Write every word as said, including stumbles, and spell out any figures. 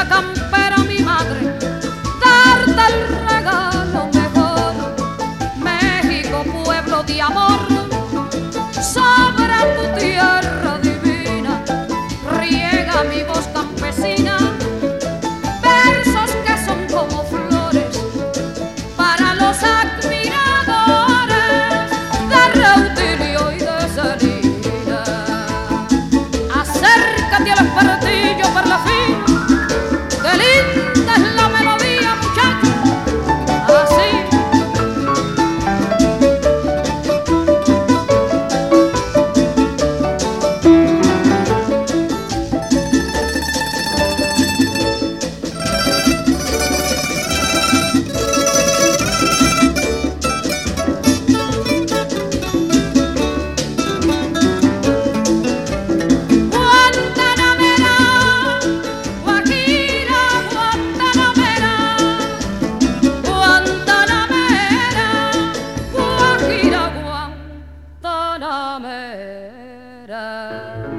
campera, mi madre, darte el regalo mejor. México, pueblo de amor, sobre tu tierra divina, riega mi voz campesina, versos que son como flores para los admiradores de Reutilio y de Celina. Acércate al espartillo por la fin, que linda es la melodía, muchacho, así. Guantanamera, Guajira, Guantanamera, Guantanamera, Guajira, Guantanamera.